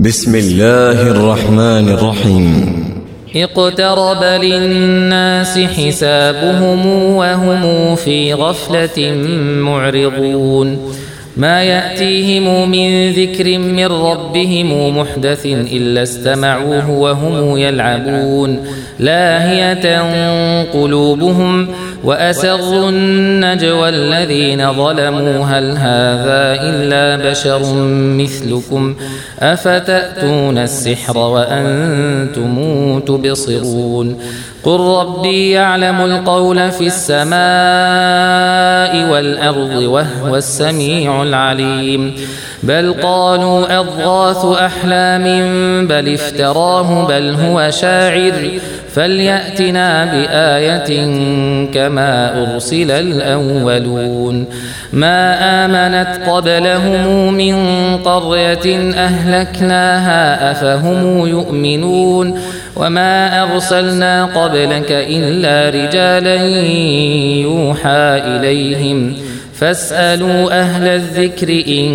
بسم الله الرحمن الرحيم. اقترب للناس حسابهم وهم في غفلة معرضون ما يأتيهم من ذكر من ربهم محدث إلا استمعوه وهم يلعبون لاهية قلوبهم وأسروا النجوى الذين ظلموا هل هذا إلا بشر مثلكم أفتأتون السحر وأنتم تبصرون قل ربي يعلم القول في السماء والأرض وهو السميع العليم بل قالوا أضغاث أحلام بل افتراه بل هو شاعر فليأتنا بآية كما أرسل الأولون ما آمنت قبلهم من قرية أهلكناها أفهم يؤمنون وما أرسلنا قبلك إلا رجالا يوحى إليهم فاسألوا أهل الذكر إن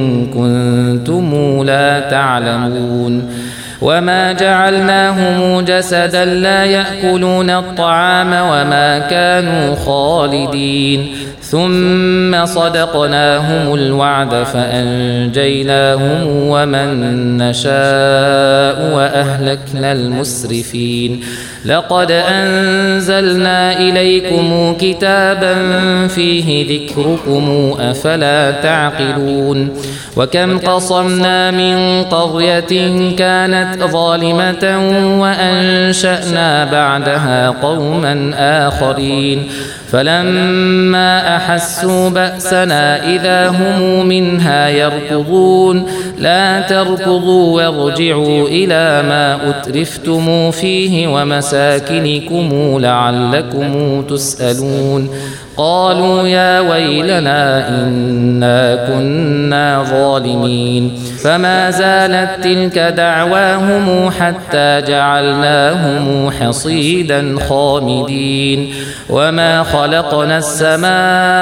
كنتم لا تعلمون وما جعلناهم جسدا لا يأكلون الطعام وما كانوا خالدين ثم صدقناهم الوعد فأنجيناهم ومن نشاء وأهلكنا المسرفين لقد أنزلنا إليكم كتابا فيه ذكركم أفلا تعقلون وكم قصمنا من قرية كانت ظالمة وأنشأنا بعدها قوما آخرين فلما أحسوا بأسنا إذا هم منها يركضون لا تركضوا وارجعوا إلى ما أترفتم فيه ومساكنكم لعلكم تسألون قالوا يا ويلنا إنا كنا ظالمين فما زالت تلك دعواهم حتى جعلناهم حصيدا خامدين وما خلقنا السماء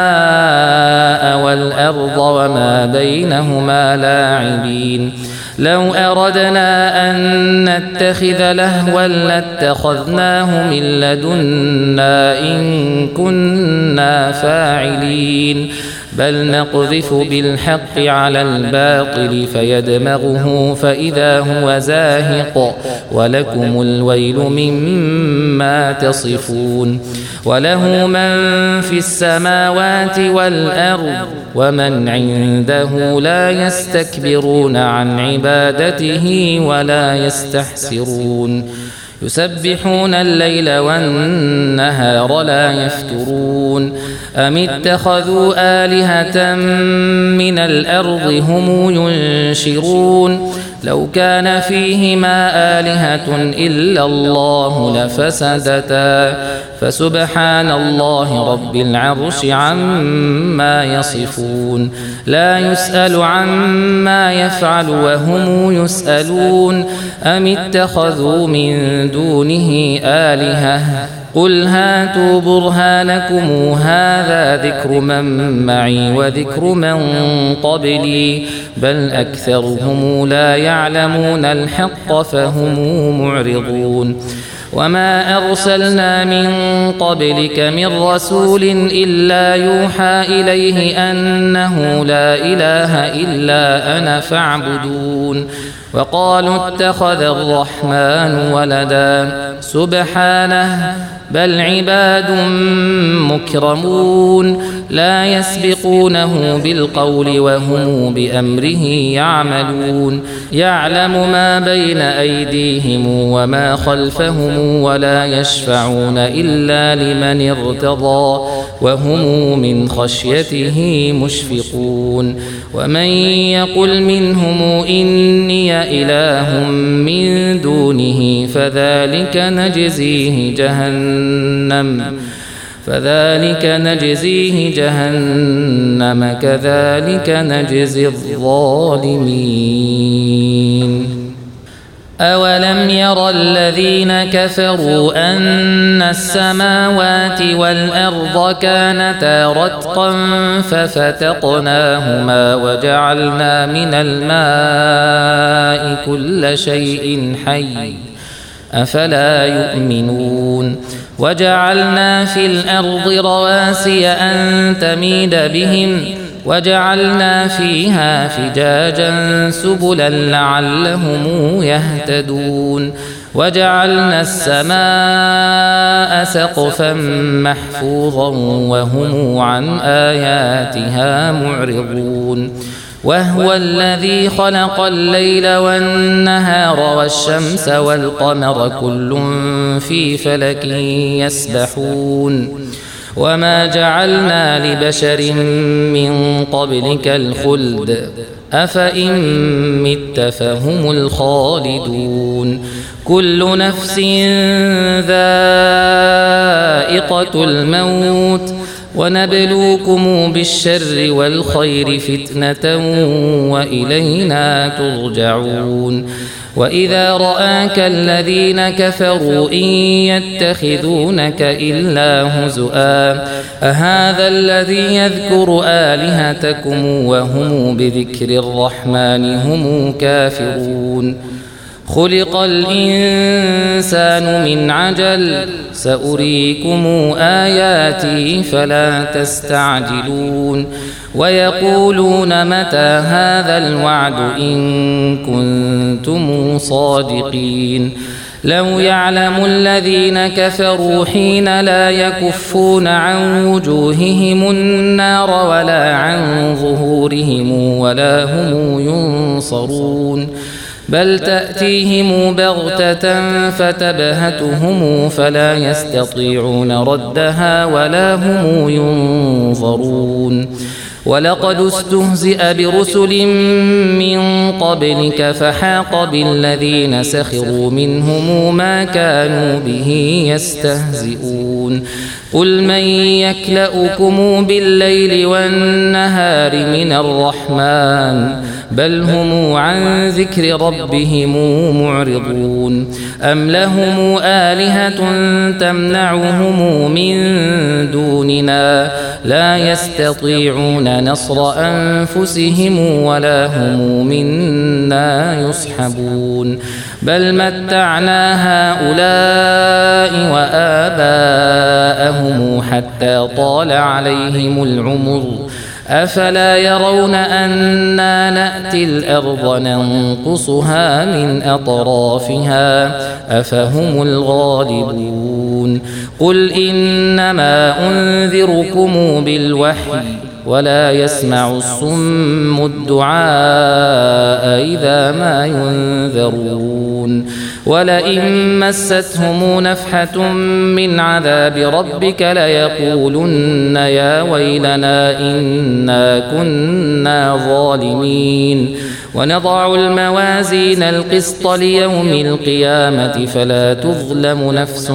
والأرض وما بينهما لاعبين لو أردنا أن نتخذ لهوا لاتخذناه من لدنا إن كنا فاعلين بل نقذف بالحق على الباطل فيدمغه فإذا هو زاهق ولكم الويل مما تصفون وله من في السماوات والأرض ومن عنده لا يستكبرون عن عبادته ولا يستحسرون يسبحون الليل والنهار لا يفترون أم اتخذوا آلهة من الأرض هم ينشرون لو كان فيهما آلهة إلا الله لفسدتا فسبحان الله رب العرش عما يصفون لا يسأل عما يفعل وهم يسألون أم اتخذوا من دونه آلهة قل هاتوا برهانكم هذا ذكر من معي وذكر من قبلي بل أكثرهم لا يعلمون الحق فهم معرضون وما أرسلنا من قبلك من رسول إلا يوحى إليه أنه لا إله إلا أنا فاعبدون وقالوا اتخذ الرحمن ولدا سبحانه بل عباد مكرمون لا يسبقونه بالقول وهم بأمره يعملون يعلم ما بين أيديهم وما خلفهم ولا يشفعون إلا لمن ارتضى وهم من خشيته مشفقون ومن يقل منهم إني إله من دونه فذلك نجزيه جهنم كذلك نجزي الظالمين. أولم ير الذين كفروا أن السماوات والأرض كانتا رتقا ففتقناهما وجعلنا من الماء كل شيء حي أفلا يؤمنون وجعلنا في الأرض رواسي أن تميد بهم وجعلنا فيها فجاجا سبلا لعلهم يهتدون وجعلنا السماء سقفا محفوظا وهم عن آياتها معرضون وهو الذي خلق الليل والنهار والشمس والقمر كل في فلك يسبحون وما جعلنا لبشر من قبلك الخلد أفإن مت فهم الخالدون كل نفس ذائقة الموت ونبلوكم بالشر والخير فتنة وإلينا ترجعون وإذا رآك الذين كفروا إن يتخذونك إلا هزؤا أهذا الذي يذكر آلهتكم وهم بذكر الرحمن هم كافرون خلق الإنسان من عجل سأريكم آياتي فلا تستعجلون ويقولون متى هذا الوعد إن كنتم صادقين لو يعلم الذين كفروا حين لا يكفون عن وجوههم النار ولا عن ظهورهم ولا هم ينصرون بل تأتيهم بغتة فتبهتهم فلا يستطيعون ردها ولا هم ينظرون ولقد استهزئ برسل من قبلك فحاق بالذين سخروا منهم ما كانوا به يستهزئون قل من يكلؤكم بالليل والنهار من الرحمن بل هم عن ذكر ربهم معرضون أم لهم آلهة تمنعهم من دوننا لا يستطيعون نصر أنفسهم ولا هم منا يصحبون بل متعنا هؤلاء وآباءهم حتى طال عليهم العمر أفلا يرون أنا نأتي الأرض ننقصها من أطرافها أفهم الغالبون قل إنما أنذركم بالوحي ولا يسمع الصم الدعاء إذا ما ينذرون ولئن مستهم نفحة من عذاب ربك ليقولن يا ويلنا إنا كنا ظالمين ونضع الموازين القسط ليوم القيامة فلا تظلم نفس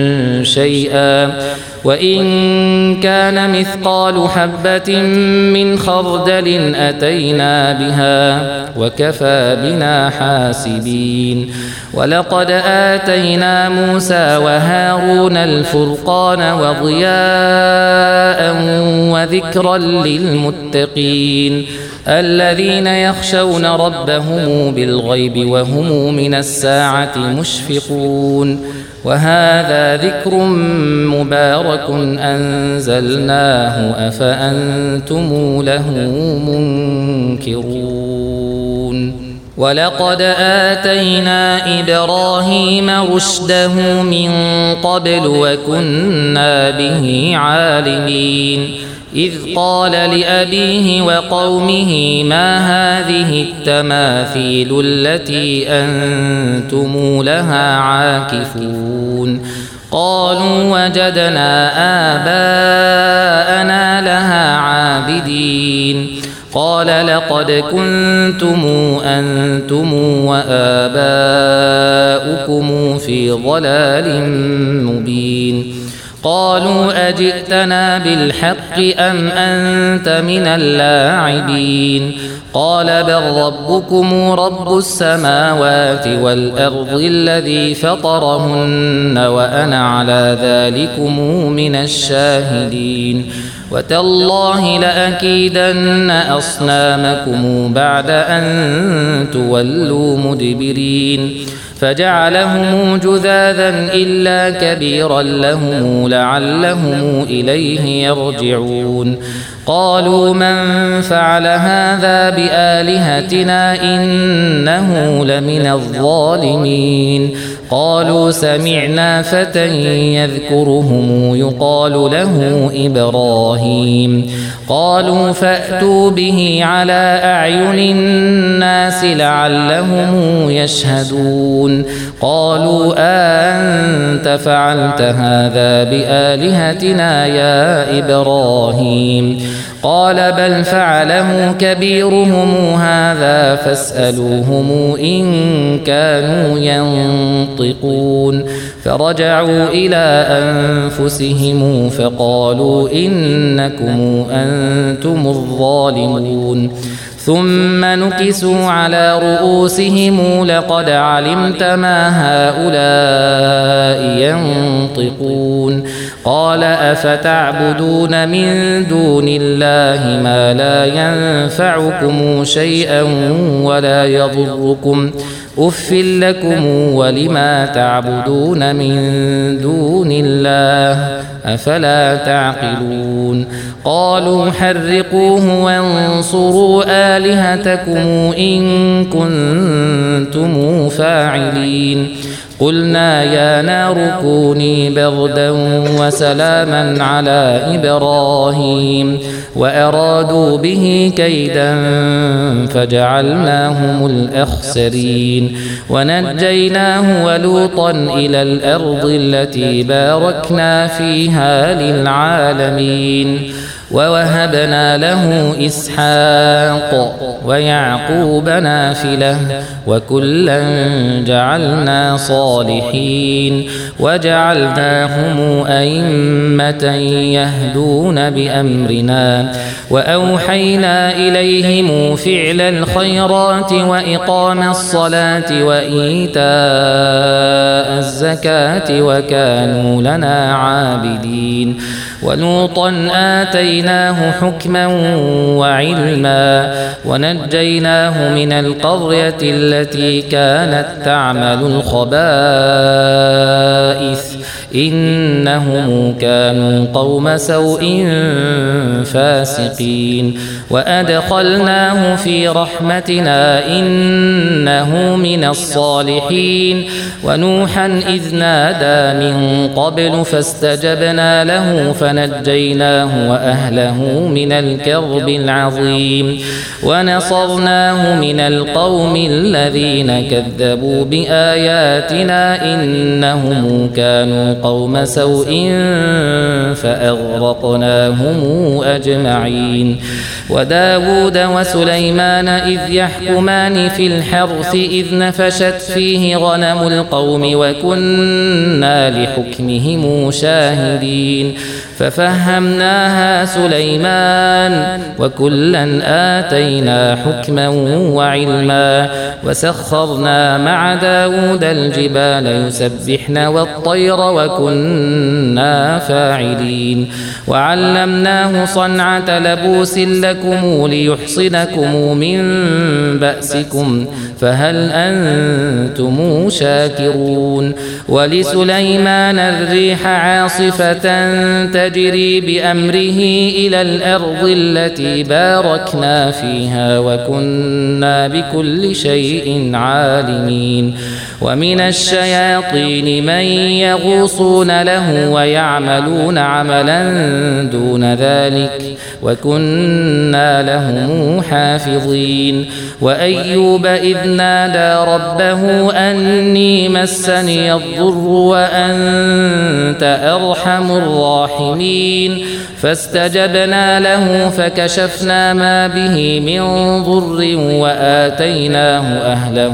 شيئا وإن كان مثقال حبة من خردل أتينا بها وكفى بنا حاسبين ولقد آتينا موسى وهارون الفرقان وضياء وذكرا للمتقين الذين يخشون ربهم بالغيب وهم من الساعة مشفقون وهذا ذكر مبارك أنزلناه أفأنتم له منكرون ولقد آتينا إبراهيم رشده من قبل وكنا به عالمين إذ قال لأبيه وقومه ما هذه التماثيل التي أنتم لها عاكفون قالوا وجدنا آباءنا لها عابدين قال لقد كنتم أنتم وآباؤكم في ضلال مبين قالوا أجئتنا بالحق أم أنت من اللاعبين قال بل ربكم رب السماوات والأرض الذي فطرهن وأنا على ذلكم من الشاهدين وتالله لأكيدن أصنامكم بعد أن تولوا مدبرين فجعلهم جذاذا إلا كبيرا لهم لعلهم إليه يرجعون قالوا من فعل هذا بآلهتنا إنه لمن الظالمين قالوا سمعنا فتى يذكرهم يقال له إبراهيم قالوا فأتوا به على أعين الناس لعلهم يشهدون قالوا أنت فعلت هذا بآلهتنا يا إبراهيم قال بل فعله كبيرهم هذا فاسألوهم إن كانوا ينطقون فرجعوا إلى أنفسهم فقالوا إنكم أنتم الظالمون ثم نكسوا على رؤوسهم لقد علمت ما هؤلاء ينطقون قال أفتعبدون من دون الله ما لا ينفعكم شيئا ولا يضركم أف لكم ولما تعبدون من دون الله أفلا تعقلون قالوا حرقوه وانصروا آلهتكم إن كنتم فاعلين قلنا يا نار كوني بردا وسلاما على إبراهيم وأرادوا به كيدا فجعلناهم الأخسرين ونجيناه ولوطا إلى الأرض التي باركنا فيها للعالمين ووهبنا له إسحاق ويعقوب نافلة وكلا جعلنا صالحين وجعلناهم أئمة يهدون بأمرنا وأوحينا إليهم فعل الخيرات وإقام الصلاة وإيتاء الزكاة وكانوا لنا عابدين ولوطا آتيناه حكما وعلما ونجيناه من القرية التي كانت تعمل الخبائث إنهم كانوا قوم سوء فاسقين وأدخلناه في رحمتنا إنه من الصالحين ونوحا إذ نادى من قبل فاستجبنا له فنجيناه وأهله من الكرب العظيم ونصرناه من القوم الذين كذبوا بآياتنا إنهم كانوا قوم سوء فأغرقناهم أجمعين وداود وسليمان إذ يحكمان في الحرث إذ نفشت فيه غنم القوم وكنا لحكمهم شاهدين ففهمناها سليمان وكلا آتينا حكما وعلما وسخرنا مع داود الجبال يسبحن والطير وكنا فاعلين وعلمناه صنعة لبوس لكم ليحصنكم من بأسكم فهل أنتم شاكرون ولسليمان الريح عاصفة تجري بأمره إلى الأرض التي باركنا فيها وكنا بكل شيء عالمين ومن الشياطين من يغوصون له ويعملون عملا دون ذلك وكنا وكنا لهم حافظين وأيوب إذ نادى ربه أني مسني الضر وأنت أرحم الراحمين فاستجبنا له فكشفنا ما به من ضر وآتيناه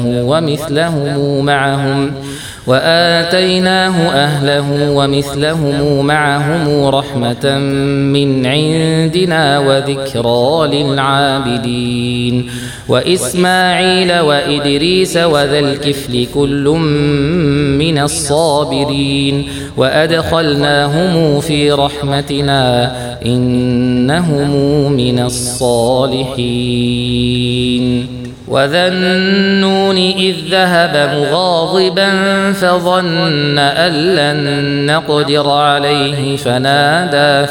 أهله ومثلهم معهم رحمة من عندنا وذكرى للعابدين وإسماعيل وإدريس وذا الكفل كل من الصابرين وأدخلناهم في رحمتنا إنهم من الصالحين وذا النون إذ ذهب مغاضبا فظن أن لن نقدر عليه فنادى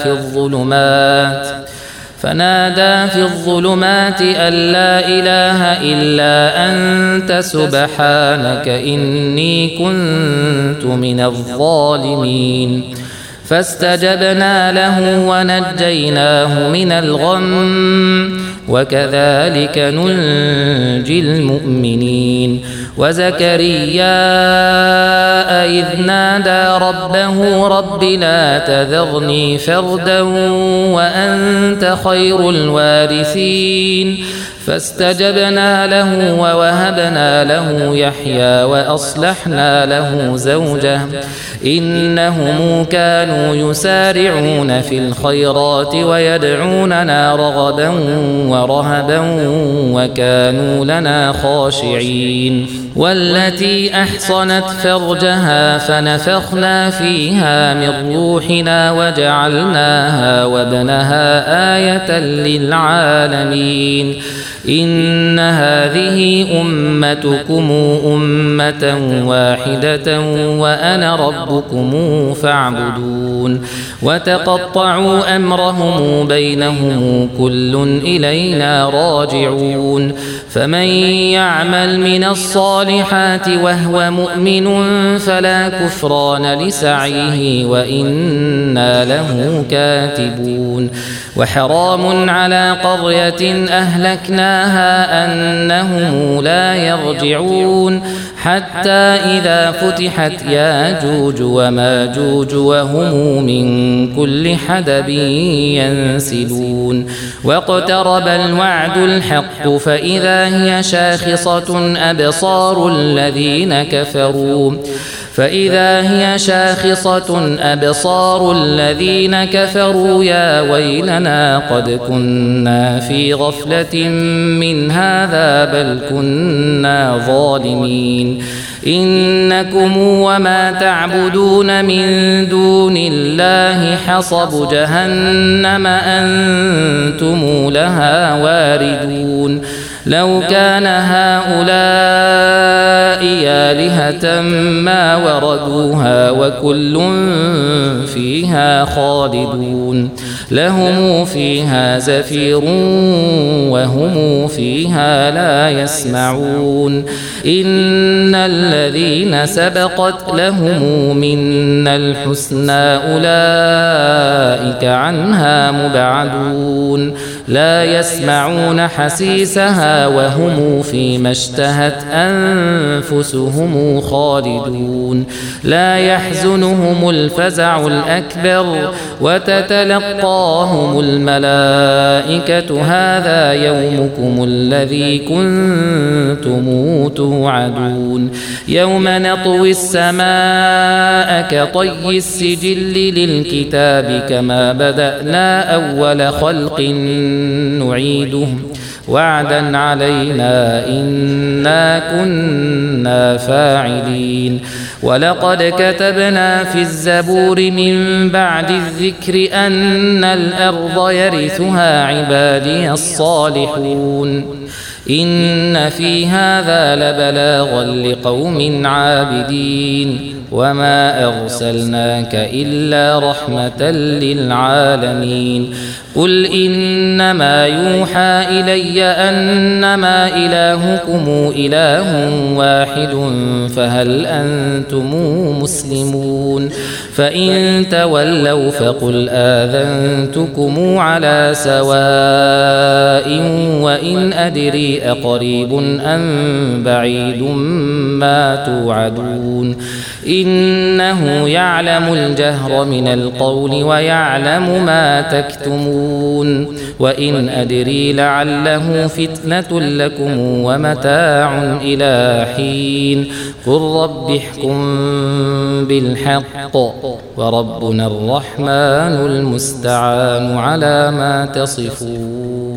في الظلمات أن لا إله إلا أنت سبحانك إني كنت من الظالمين فاستجبنا له ونجيناه من الغم وكذلك ننجي المؤمنين وزكريا إذ نادى ربه رب لا تذرني فردا وأنت خير الوارثين فاستجبنا له ووهبنا له يحيى وأصلحنا له زوجه إنهم كانوا يسارعون في الخيرات ويدعوننا رغبا ورهبا وكانوا لنا خاشعين والتي أحصنت فرجها فنفخنا فيها من روحنا وجعلناها وابنها آية للعالمين إن هذه أمتكم أمة واحدة وأنا ربكم فاعبدون وتقطعوا أمرهم بينهم كل إلينا راجعون فمن يعمل من الصالحات وهو مؤمن فلا كفران لسعيه وإنا له كاتبون وحرام على قرية أهلكناها أنهم لا يرجعون حتى إذا فتحت ياجوج وماجوج وهم من كل حدب ينسلون واقترب الوعد الحق فإذا هي شاخصة أبصار الذين كفروا يا ويلنا قد كنا في غفلة من هذا بل كنا ظالمين إنكم وما تعبدون من دون الله حصب جهنم أنتم لها واردون لو كان هؤلاء آلهة ما وردوها وكل فيها خالدون لهم فيها زفير وهم فيها لا يسمعون إن الذين سبقت لهم منا الحسنى أولئك عنها مبعدون لا يسمعون حسيسها وهم فيما اشتهت أنفسهم خالدون لا يحزنهم الفزع الأكبر وتتلقاهم الملائكة هذا يومكم الذي كنتم توعدون يوم نطوي السماء كطي السجل للكتاب كما بدأنا أول خلق نعيده وعدا علينا إنا كنا فاعلين ولقد كتبنا في الزبور من بعد الذكر أن الأرض يرثها عبادي الصالحون إن في هذا لبلاغا لقوم عابدين وما أرسلناك إلا رحمة للعالمين قل إنما يوحى إلي أنما إلهكم إله واحد فهل أنتم مسلمون فإن تولوا فقل آذنتكم على سواء وإن أدري أقريب أم بعيد ما توعدون إنه يعلم الجهر من القول ويعلم ما تكتمون وإن أدري لعله فتنة لكم ومتاع إلى حين قل رب احكم بالحق وربنا الرحمن المستعان على ما تصفون.